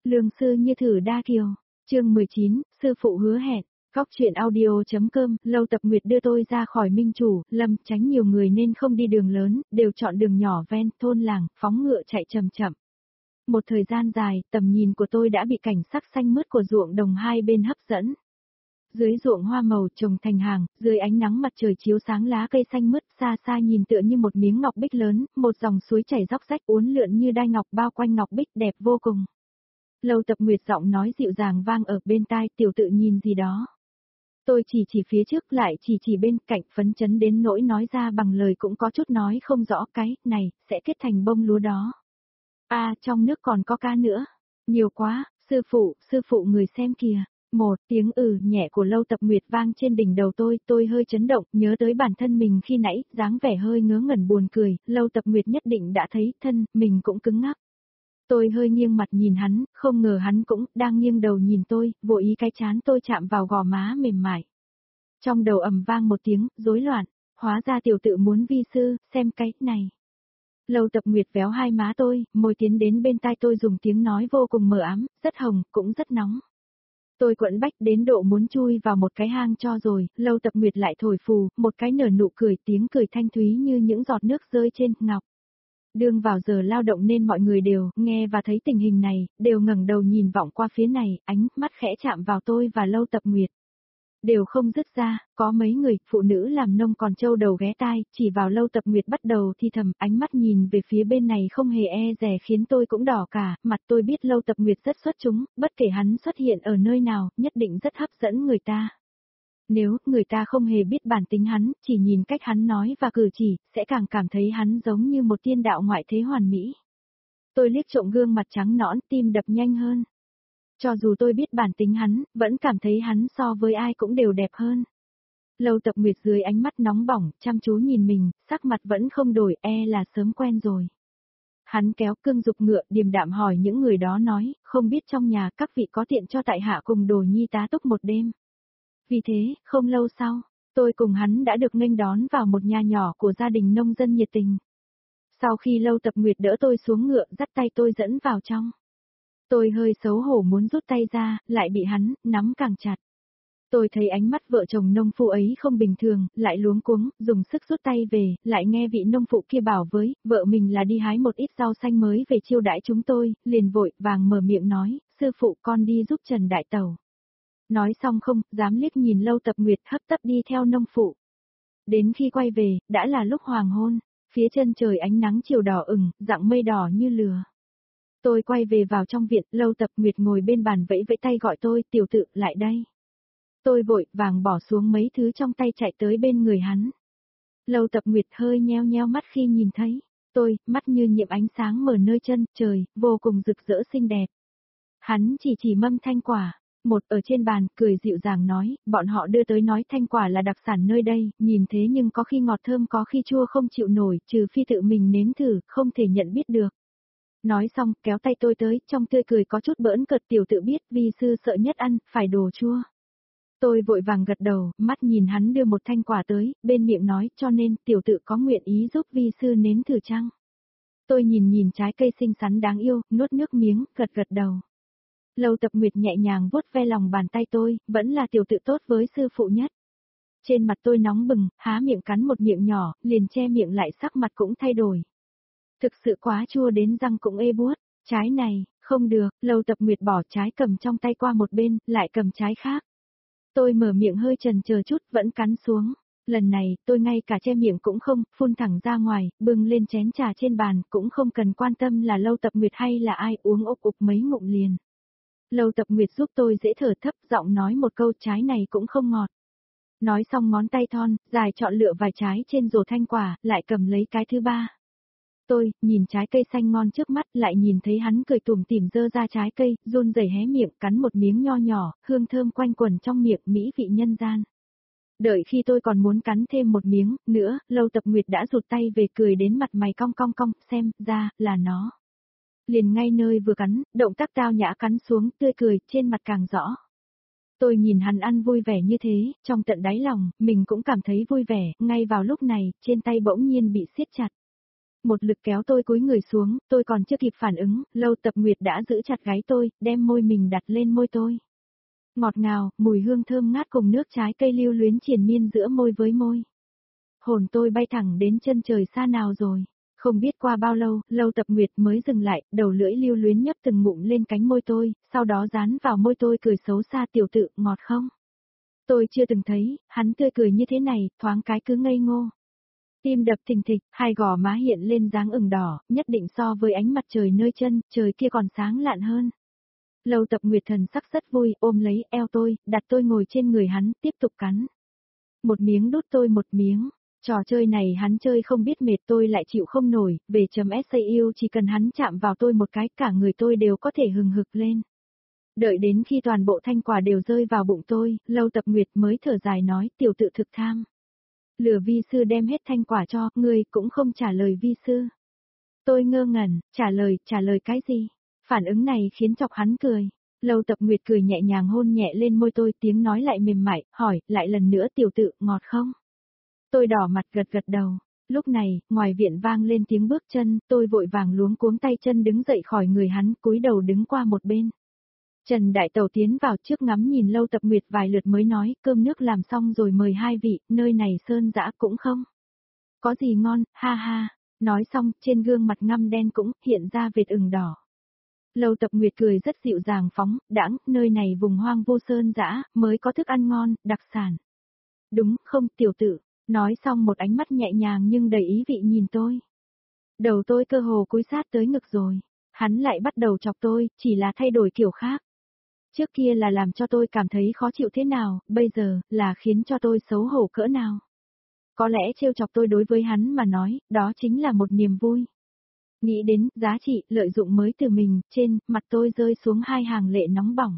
Lương sư như thử đa kiều. Chương 19, sư phụ hứa hẹn. Góc truyện audio.com, Lâu Tập Nguyệt đưa tôi ra khỏi Minh Chủ, Lâm, tránh nhiều người nên không đi đường lớn, đều chọn đường nhỏ ven thôn làng, phóng ngựa chạy chậm chậm. Một thời gian dài, tầm nhìn của tôi đã bị cảnh sắc xanh mướt của ruộng đồng hai bên hấp dẫn. Dưới ruộng hoa màu trồng thành hàng, dưới ánh nắng mặt trời chiếu sáng lá cây xanh mướt, xa xa nhìn tựa như một miếng ngọc bích lớn, một dòng suối chảy róc rách uốn lượn như đai ngọc bao quanh ngọc bích đẹp vô cùng. Lâu Tập Nguyệt giọng nói dịu dàng vang ở bên tai, tiểu tự nhìn gì đó. Tôi chỉ phía trước lại chỉ bên cạnh, phấn chấn đến nỗi nói ra bằng lời cũng có chút nói không rõ, cái này sẽ kết thành bông lúa đó. À, trong nước còn có cá nữa. Nhiều quá, sư phụ người xem kìa. Một tiếng nhẹ của Lâu Tập Nguyệt vang trên đỉnh đầu tôi hơi chấn động, nhớ tới bản thân mình khi nãy, dáng vẻ hơi ngớ ngẩn buồn cười, Lâu Tập Nguyệt nhất định đã thấy, thân mình cũng cứng ngắc. Tôi hơi nghiêng mặt nhìn hắn, không ngờ hắn cũng đang nghiêng đầu nhìn tôi, vô ý cái trán tôi chạm vào gò má mềm mại. Trong đầu ầm vang một tiếng, rối loạn, hóa ra tiểu tự muốn vi sư, xem cái này. Lâu Tập Nguyệt véo hai má tôi, môi tiến đến bên tai tôi dùng tiếng nói vô cùng mờ ám, rất hồng, cũng rất nóng. Tôi quẫn bách đến độ muốn chui vào một cái hang cho rồi, Lâu Tập Nguyệt lại thổi phù, một cái nở nụ cười, tiếng cười thanh thúy như những giọt nước rơi trên ngọc. Đương vào giờ lao động nên mọi người đều nghe và thấy tình hình này, đều ngẩng đầu nhìn vọng qua phía này, ánh mắt khẽ chạm vào tôi và Lâu Tập Nguyệt. Đều không dứt ra, có mấy người, phụ nữ làm nông còn trâu đầu ghé tai, chỉ vào Lâu Tập Nguyệt bắt đầu thi thầm, ánh mắt nhìn về phía bên này không hề e dè khiến tôi cũng đỏ cả, mặt tôi biết Lâu Tập Nguyệt rất xuất chúng, bất kể hắn xuất hiện ở nơi nào, nhất định rất hấp dẫn người ta. Nếu người ta không hề biết bản tính hắn, chỉ nhìn cách hắn nói và cử chỉ, sẽ càng cảm thấy hắn giống như một tiên đạo ngoại thế hoàn mỹ. Tôi liếc trộm gương mặt trắng nõn, tim đập nhanh hơn. Cho dù tôi biết bản tính hắn, vẫn cảm thấy hắn so với ai cũng đều đẹp hơn. Lâu Tập Nguyệt dưới ánh mắt nóng bỏng, chăm chú nhìn mình, sắc mặt vẫn không đổi, là sớm quen rồi. Hắn kéo cương dục ngựa, điềm đạm hỏi những người đó nói, không biết trong nhà các vị có tiện cho tại hạ cùng Đồ Nhi tá túc một đêm. Vì thế, không lâu sau, tôi cùng hắn đã được nghênh đón vào một nhà nhỏ của gia đình nông dân nhiệt tình. Sau khi Lâu Tập Nguyệt đỡ tôi xuống ngựa, dắt tay tôi dẫn vào trong. Tôi hơi xấu hổ muốn rút tay ra, lại bị hắn nắm càng chặt. Tôi thấy ánh mắt vợ chồng nông phụ ấy không bình thường, lại luống cuống, dùng sức rút tay về, lại nghe vị nông phụ kia bảo với, vợ mình là đi hái một ít rau xanh mới về chiêu đãi chúng tôi, liền vội vàng mở miệng nói, sư phụ con đi giúp Trần Đại Tẩu. Nói xong không dám liếc nhìn Lâu Tập Nguyệt, hấp tấp đi theo nông phụ. Đến khi quay về, đã là lúc hoàng hôn, phía chân trời ánh nắng chiều đỏ ửng, dạng mây đỏ như lửa. Tôi quay về vào trong viện, Lâu Tập Nguyệt ngồi bên bàn vẫy vẫy tay gọi tôi, tiểu tự, lại đây. Tôi vội vàng bỏ xuống mấy thứ trong tay chạy tới bên người hắn. Lâu Tập Nguyệt hơi nheo nheo mắt khi nhìn thấy tôi, mắt như nhiễm ánh sáng mở nơi chân trời, vô cùng rực rỡ xinh đẹp. Hắn chỉ mâm thanh quả, một ở trên bàn, cười dịu dàng nói, bọn họ đưa tới nói thanh quả là đặc sản nơi đây, nhìn thế nhưng có khi ngọt thơm có khi chua không chịu nổi, trừ phi tự mình nếm thử, không thể nhận biết được. Nói xong, kéo tay tôi tới, trong tươi cười có chút bỡn cợt, tiểu tự biết, vi sư sợ nhất ăn, phải đồ chua. Tôi vội vàng gật đầu, mắt nhìn hắn đưa một thanh quả tới, bên miệng nói, cho nên, tiểu tự có nguyện ý giúp vi sư nếm thử chăng? Tôi nhìn trái cây xinh xắn đáng yêu, nuốt nước miếng, gật đầu. Lâu Tập Nguyệt nhẹ nhàng vuốt ve lòng bàn tay tôi, vẫn là tiểu tự tốt với sư phụ nhất. Trên mặt tôi nóng bừng, há miệng cắn một miệng nhỏ, liền che miệng lại, sắc mặt cũng thay đổi. Thực sự quá chua đến răng cũng ê buốt, trái này, không được, Lâu Tập Nguyệt bỏ trái cầm trong tay qua một bên, lại cầm trái khác. Tôi mở miệng hơi chần chờ chút, vẫn cắn xuống. Lần này, tôi ngay cả che miệng cũng không, phun thẳng ra ngoài, bưng lên chén trà trên bàn, cũng không cần quan tâm là Lâu Tập Nguyệt hay là ai, uống ục ục mấy ngụm liền. Lâu Tập Nguyệt giúp tôi dễ thở thấp, giọng nói một câu, trái này cũng không ngọt. Nói xong ngón tay thon, dài chọn lựa vài trái trên rổ thanh quả, lại cầm lấy cái thứ ba. Tôi, nhìn trái cây xanh ngon trước mắt, lại nhìn thấy hắn cười tủm tỉm giơ ra trái cây, run rẩy hé miệng, cắn một miếng nho nhỏ, hương thơm quanh quẩn trong miệng, mỹ vị nhân gian. Đợi khi tôi còn muốn cắn thêm một miếng nữa, Lâu Tập Nguyệt đã rụt tay về, cười đến mặt mày cong cong cong, xem ra là nó. Liền ngay nơi vừa cắn, động tác tao nhã cắn xuống, tươi cười trên mặt càng rõ. Tôi nhìn hắn ăn vui vẻ như thế, trong tận đáy lòng, mình cũng cảm thấy vui vẻ, ngay vào lúc này, trên tay bỗng nhiên bị siết chặt. Một lực kéo tôi cúi người xuống, tôi còn chưa kịp phản ứng, Lâu Tập Nguyệt đã giữ chặt gáy tôi, đem môi mình đặt lên môi tôi. Ngọt ngào, mùi hương thơm ngát cùng nước trái cây lưu luyến triền miên giữa môi với môi. Hồn tôi bay thẳng đến chân trời xa nào rồi. Không biết qua bao lâu, Lâu Tập Nguyệt mới dừng lại, đầu lưỡi lưu luyến nhấp từng ngụm lên cánh môi tôi, sau đó dán vào môi tôi cười xấu xa tiểu tự, ngọt không? Tôi chưa từng thấy, hắn tươi cười như thế này, thoáng cái cứ ngây ngô. Tim đập thình thịch, hai gò má hiện lên dáng ửng đỏ, nhất định so với ánh mặt trời nơi chân, trời kia còn sáng lạn hơn. Lâu Tập Nguyệt thần sắc rất vui, ôm lấy eo tôi, đặt tôi ngồi trên người hắn, tiếp tục cắn. Một miếng đút tôi một miếng. Trò chơi này hắn chơi không biết mệt, tôi lại chịu không nổi, về chấm SAU chỉ cần hắn chạm vào tôi một cái cả người tôi đều có thể hừng hực lên. Đợi đến khi toàn bộ thanh quả đều rơi vào bụng tôi, Lâu Tập Nguyệt mới thở dài nói tiểu tự thực tham. Lừa vi sư đem hết thanh quả cho, ngươi cũng không trả lời vi sư. Tôi ngơ ngẩn, trả lời cái gì? Phản ứng này khiến chọc hắn cười. Lâu Tập Nguyệt cười nhẹ nhàng hôn nhẹ lên môi tôi, tiếng nói lại mềm mại, hỏi, lại lần nữa tiểu tự, ngọt không? Tôi đỏ mặt gật gật đầu. Lúc này, ngoài viện vang lên tiếng bước chân, tôi vội vàng luống cuống tay chân đứng dậy khỏi người hắn, cúi đầu đứng qua một bên. Trần Đại Tẩu tiến vào trước ngắm nhìn Lâu Tập Nguyệt vài lượt mới nói, cơm nước làm xong rồi mời hai vị, nơi này sơn dã cũng không. Có gì ngon, ha ha. Nói xong, trên gương mặt ngăm đen cũng hiện ra vệt ửng đỏ. Lâu Tập Nguyệt cười rất dịu dàng phóng, đãng, nơi này vùng hoang vô sơn dã, mới có thức ăn ngon, đặc sản. Đúng không, tiểu tử? Nói xong một ánh mắt nhẹ nhàng nhưng đầy ý vị nhìn tôi. Đầu tôi cơ hồ cúi sát tới ngực rồi. Hắn lại bắt đầu chọc tôi, chỉ là thay đổi kiểu khác. Trước kia là làm cho tôi cảm thấy khó chịu thế nào, bây giờ, là khiến cho tôi xấu hổ cỡ nào. Có lẽ trêu chọc tôi đối với hắn mà nói, đó chính là một niềm vui. Nghĩ đến, giá trị, lợi dụng mới từ mình, trên, mặt tôi rơi xuống hai hàng lệ nóng bỏng.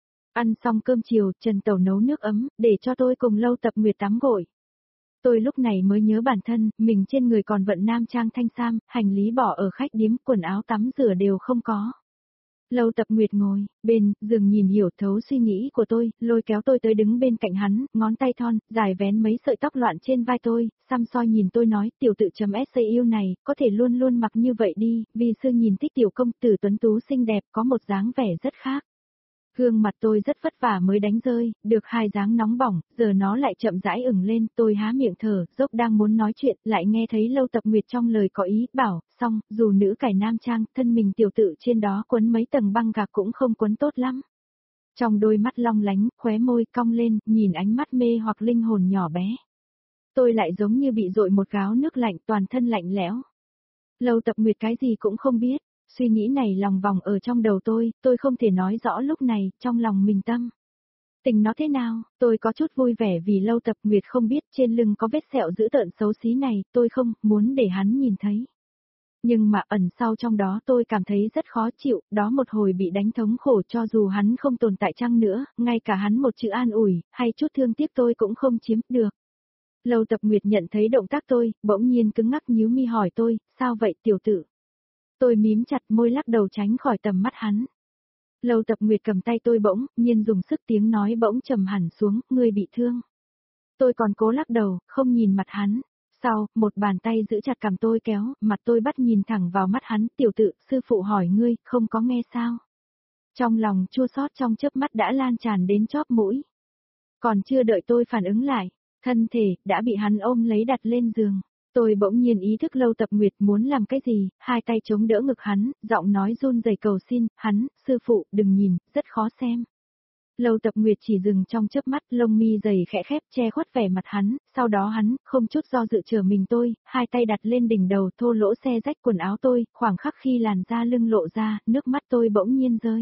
Ăn xong cơm chiều, Trần Tẩu nấu nước ấm, để cho tôi cùng Lâu Tập Nguyệt tắm gội. Tôi lúc này mới nhớ bản thân, mình trên người còn vận nam trang thanh sam, hành lý bỏ ở khách điếm, quần áo tắm rửa đều không có. Lâu Tập Nguyệt ngồi, bên, giường nhìn hiểu thấu suy nghĩ của tôi, lôi kéo tôi tới đứng bên cạnh hắn, ngón tay thon, dài vén mấy sợi tóc loạn trên vai tôi, xăm soi nhìn tôi nói, tiểu tự chấm SAU này, có thể luôn luôn mặc như vậy đi, vì sư nhìn thích tiểu công tử tuấn tú xinh đẹp, có một dáng vẻ rất khác. Gương mặt tôi rất vất vả mới đánh rơi, được hai dáng nóng bỏng, giờ nó lại chậm rãi ửng lên, tôi há miệng thở, dốc đang muốn nói chuyện, lại nghe thấy Lâu Tập Nguyệt trong lời có ý, bảo, xong, dù nữ cải nam trang, thân mình tiểu tự trên đó quấn mấy tầng băng gạc cũng không quấn tốt lắm. Trong đôi mắt long lánh, khóe môi cong lên, nhìn ánh mắt mê hoặc linh hồn nhỏ bé. Tôi lại giống như bị dội một gáo nước lạnh, toàn thân lạnh lẽo. Lâu Tập Nguyệt cái gì cũng không biết. Suy nghĩ này lòng vòng ở trong đầu tôi không thể nói rõ lúc này, trong lòng mình tâm. Tình nó thế nào, tôi có chút vui vẻ vì Lâu Tập Nguyệt không biết trên lưng có vết sẹo dữ tợn xấu xí này, tôi không muốn để hắn nhìn thấy. Nhưng mà ẩn sau trong đó tôi cảm thấy rất khó chịu, đó một hồi bị đánh thống khổ cho dù hắn không tồn tại chăng nữa, ngay cả hắn một chữ an ủi, hay chút thương tiếc tôi cũng không chiếm được. Lâu Tập Nguyệt nhận thấy động tác tôi, bỗng nhiên cứng ngắc nhíu mi hỏi tôi, sao vậy tiểu tử? Tôi mím chặt môi lắc đầu tránh khỏi tầm mắt hắn. Lâu Tập Nguyệt cầm tay tôi bỗng, nhiên dùng sức tiếng nói bỗng trầm hẳn xuống, ngươi bị thương. Tôi còn cố lắc đầu, không nhìn mặt hắn. Sau, một bàn tay giữ chặt cằm tôi kéo, mặt tôi bắt nhìn thẳng vào mắt hắn, tiểu tự, sư phụ hỏi ngươi, không có nghe sao? Trong lòng chua xót trong chớp mắt đã lan tràn đến chóp mũi. Còn chưa đợi tôi phản ứng lại, thân thể, đã bị hắn ôm lấy đặt lên giường. Tôi bỗng nhiên ý thức Lâu Tập Nguyệt muốn làm cái gì, hai tay chống đỡ ngực hắn, giọng nói run rẩy cầu xin, hắn, sư phụ, đừng nhìn, rất khó xem. Lâu Tập Nguyệt chỉ dừng trong chớp mắt, lông mi dày khẽ khép che khuất vẻ mặt hắn, sau đó hắn, không chút do dự chờ mình tôi, hai tay đặt lên đỉnh đầu thô lỗ xe rách quần áo tôi, khoảng khắc khi làn da lưng lộ ra, nước mắt tôi bỗng nhiên rơi.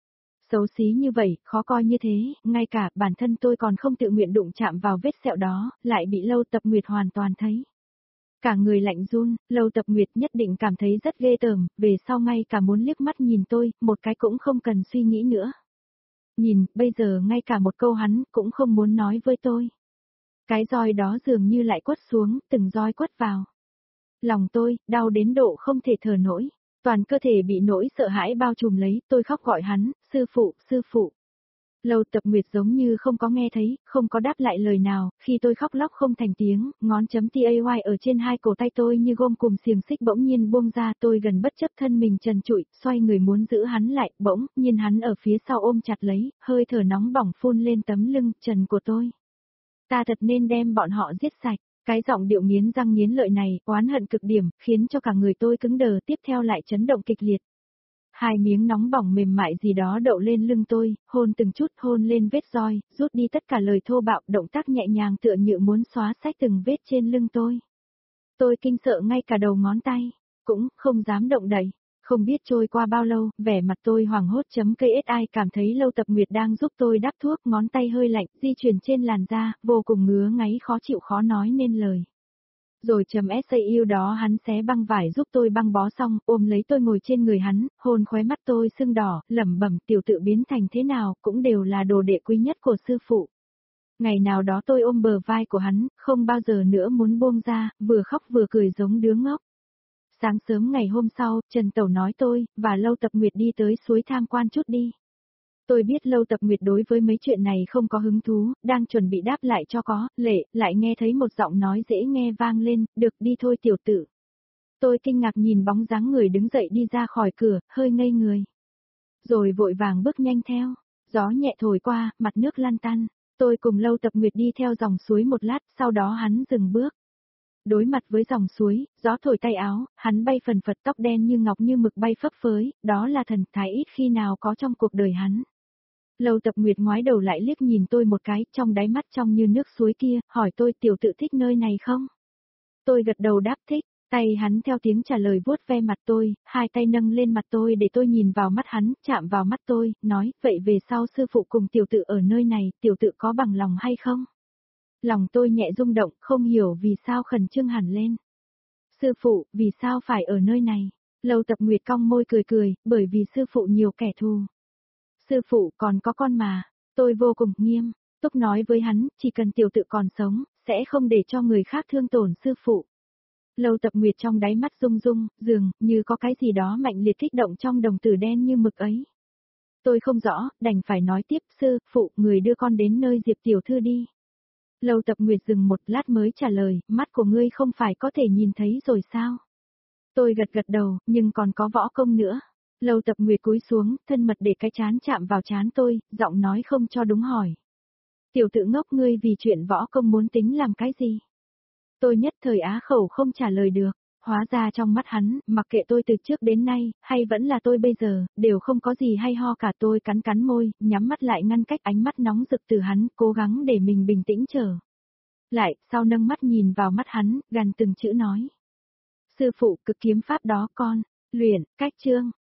Xấu xí như vậy, khó coi như thế, ngay cả bản thân tôi còn không tự nguyện đụng chạm vào vết sẹo đó, lại bị Lâu Tập Nguyệt hoàn toàn thấy. Cả người lạnh run, Lâu Tập Nguyệt nhất định cảm thấy rất ghê tởm, về sau ngay cả muốn liếc mắt nhìn tôi, một cái cũng không cần suy nghĩ nữa. Nhìn, bây giờ ngay cả một câu hắn cũng không muốn nói với tôi. Cái roi đó dường như lại quất xuống, từng roi quất vào. Lòng tôi, đau đến độ không thể thở nổi. Toàn cơ thể bị nỗi sợ hãi bao trùm lấy, tôi khóc gọi hắn, sư phụ, sư phụ. Lâu Tập Nguyệt giống như không có nghe thấy, không có đáp lại lời nào, khi tôi khóc lóc không thành tiếng, ngón chấm tay ở trên hai cổ tay tôi như gôm cùng xiềng xích bỗng nhiên buông ra, tôi gần bất chấp thân mình trần trụi, xoay người muốn giữ hắn lại, bỗng nhiên hắn ở phía sau ôm chặt lấy, hơi thở nóng bỏng phun lên tấm lưng trần của tôi. Ta thật nên đem bọn họ giết sạch. Cái giọng điệu nghiến răng nghiến lợi này, oán hận cực điểm, khiến cho cả người tôi cứng đờ, tiếp theo lại chấn động kịch liệt. Hai miếng nóng bỏng mềm mại gì đó đậu lên lưng tôi, hôn từng chút hôn lên vết roi, rút đi tất cả lời thô bạo, động tác nhẹ nhàng tựa như muốn xóa sạch từng vết trên lưng tôi. Tôi kinh sợ ngay cả đầu ngón tay, cũng không dám động đậy. Không biết trôi qua bao lâu, vẻ mặt tôi hoảng hốt KSI cảm thấy Lâu Tập Nguyệt đang giúp tôi đắp thuốc, ngón tay hơi lạnh, di chuyển trên làn da, vô cùng ngứa ngáy khó chịu khó nói nên lời. Rồi SAU đó hắn xé băng vải giúp tôi băng bó xong, ôm lấy tôi ngồi trên người hắn, hôn khóe mắt tôi sưng đỏ, lẩm bẩm tiểu tự biến thành thế nào, cũng đều là đồ đệ quý nhất của sư phụ. Ngày nào đó tôi ôm bờ vai của hắn, không bao giờ nữa muốn buông ra, vừa khóc vừa cười giống đứa ngốc. Sáng sớm ngày hôm sau, Trần Tẩu nói tôi, và Lâu Tập Nguyệt đi tới suối tham quan chút đi. Tôi biết Lâu Tập Nguyệt đối với mấy chuyện này không có hứng thú, đang chuẩn bị đáp lại cho có, lệ, lại nghe thấy một giọng nói dễ nghe vang lên, được đi thôi tiểu tử. Tôi kinh ngạc nhìn bóng dáng người đứng dậy đi ra khỏi cửa, hơi ngây người. Rồi vội vàng bước nhanh theo, gió nhẹ thổi qua, mặt nước lăn tăn. Tôi cùng Lâu Tập Nguyệt đi theo dòng suối một lát, sau đó hắn dừng bước. Đối mặt với dòng suối, gió thổi tay áo, hắn bay phần phật tóc đen như ngọc như mực bay phấp phới, đó là thần thái ít khi nào có trong cuộc đời hắn. Lâu Tập Nguyệt ngoái đầu lại liếc nhìn tôi một cái, trong đáy mắt trong như nước suối kia, hỏi tôi tiểu tự thích nơi này không? Tôi gật đầu đáp thích, tay hắn theo tiếng trả lời vuốt ve mặt tôi, hai tay nâng lên mặt tôi để tôi nhìn vào mắt hắn, chạm vào mắt tôi, nói, vậy về sau sư phụ cùng tiểu tự ở nơi này, tiểu tự có bằng lòng hay không? Lòng tôi nhẹ rung động, không hiểu vì sao khẩn trương hẳn lên. Sư phụ, vì sao phải ở nơi này? Lâu Tập Nguyệt cong môi cười cười, bởi vì sư phụ nhiều kẻ thù. Sư phụ còn có con mà, tôi vô cùng nghiêm túc nói với hắn, chỉ cần tiểu tự còn sống, sẽ không để cho người khác thương tổn sư phụ. Lâu Tập Nguyệt trong đáy mắt rung rung, dường như có cái gì đó mạnh liệt kích động trong đồng tử đen như mực ấy. Tôi không rõ, đành phải nói tiếp, sư phụ, người đưa con đến nơi Diệp tiểu thư đi. Lâu Tập Nguyệt dừng một lát mới trả lời, mắt của ngươi không phải có thể nhìn thấy rồi sao? Tôi gật gật đầu, nhưng còn có võ công nữa. Lâu Tập Nguyệt cúi xuống, thân mật để cái trán chạm vào trán tôi, giọng nói không cho đúng hỏi. Tiểu tự ngốc, ngươi vì chuyện võ công muốn tính làm cái gì? Tôi nhất thời á khẩu không trả lời được. Hóa ra trong mắt hắn, mặc kệ tôi từ trước đến nay, hay vẫn là tôi bây giờ, đều không có gì hay ho cả. Tôi cắn cắn môi, nhắm mắt lại ngăn cách ánh mắt nóng rực từ hắn, cố gắng để mình bình tĩnh trở lại, sau nâng mắt nhìn vào mắt hắn, gằn từng chữ nói. Sư phụ, cực kiếm pháp đó con, luyện, cách chương.